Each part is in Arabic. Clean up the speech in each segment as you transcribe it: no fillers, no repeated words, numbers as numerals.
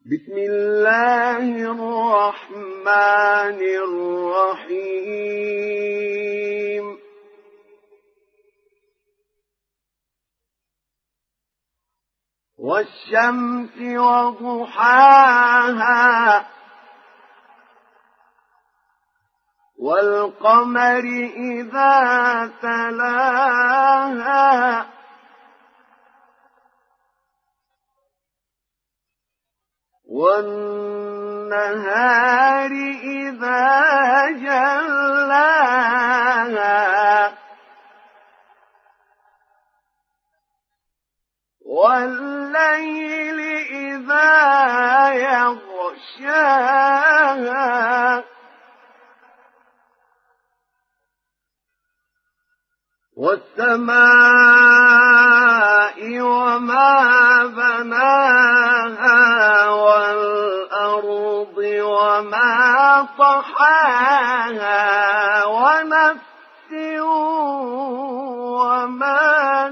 بسم الله الرحمن الرحيم والشمس وضحاها والقمر إذا تلاها والنهار إذا جلاها والليل إذا يغشاها والسماء وما بناها والأرض وما طحاها ونفس وما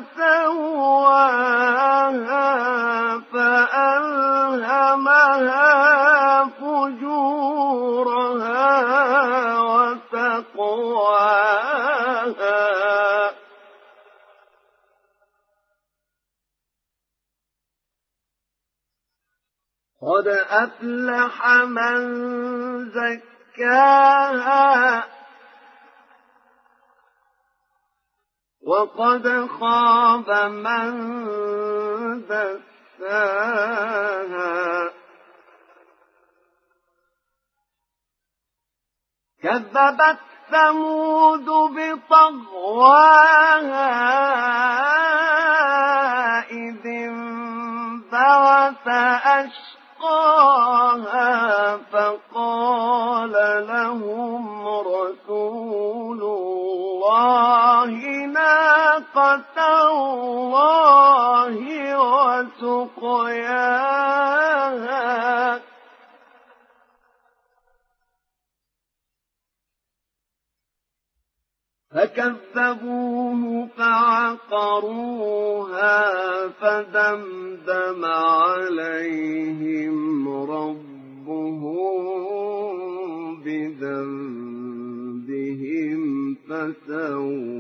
سواها فألهمها فجورها وتقواها قد أفلح من زكاها وقد خاب من دساها كذبت ثمود بطغواها إذ انبعث أشقاها فقال لهم رسول الله ناقة الله وسقياها فكذبوه فعقروها فدمدم عليهم ربهم بذنبهم فسواها